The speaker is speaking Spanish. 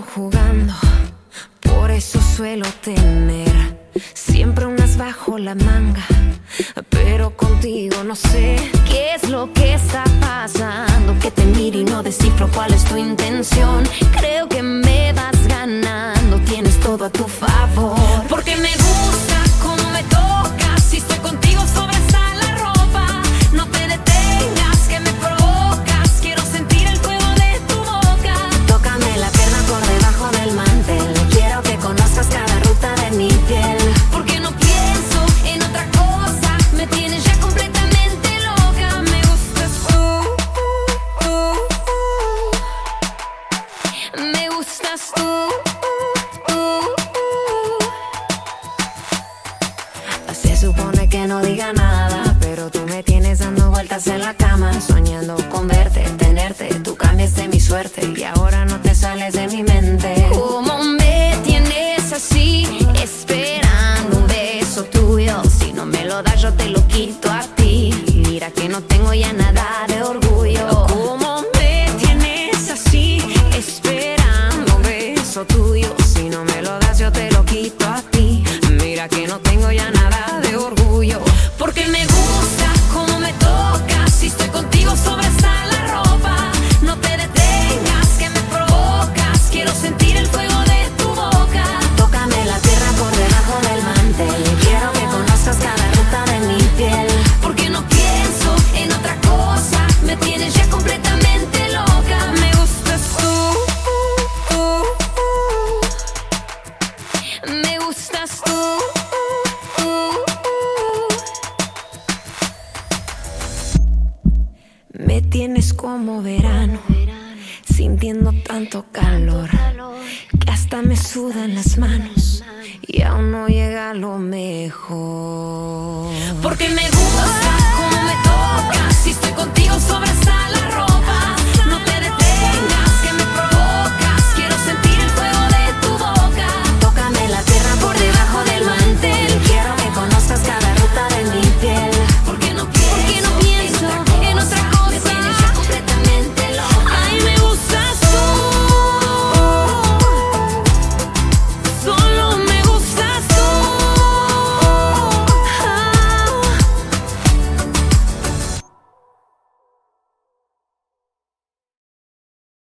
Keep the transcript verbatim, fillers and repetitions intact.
jugando, por eso suelo tener siempre unas bajo la manga. Pero contigo no sé qué es lo que está pasando, que te miro y no descifro cuál es tu intención. Creo que me vas ganando, tienes todo a tu favor. Porque me gusta cómo me tocas, si estoy contigo sobresale la ropa. No te detengas, que me provocas, quiero sentir el fuego de tu boca. Tócame la pierna por debajo del mantel, quiero que conozcas cada ruta de mi piel. Porque no pienso en otra cosa, me tienes ya completamente loca. Me gustas tú, uh, uh, uh. Me gustas tú, uh, uh. Se supone que no diga nada, pero tú me tienes dando vueltas en la cama, soñando con verte, tenerte. Tú cambiaste mi suerte y ahora no te sales de mi mente. ¿Cómo me tienes así, esperando un beso tuyo? Si no me lo das yo te lo quito a ti. Mira que no tengo ya nada de orgullo. ¿Cómo me tienes así, esperando un beso tuyo? Si no me lo das yo te lo quito a ti. Mira que no tengo ya nada de orgullo. Porque me gusta cómo me tocas, si estoy contigo sobresale la ropa. No te detengas, que me provocas, quiero sentir el fuego de tu boca. Tócame la tierra por debajo del mantel, quiero que conozcas cada ruta de mi piel. Porque no pienso en otra cosa, me tienes ya completamente loca. Me gustas tú, uh, uh, uh. Me gustas tú, uh, uh. Me tienes como verano, sintiendo tanto calor, que hasta me sudan las manos y aún no llega lo mejor. Porque me gusta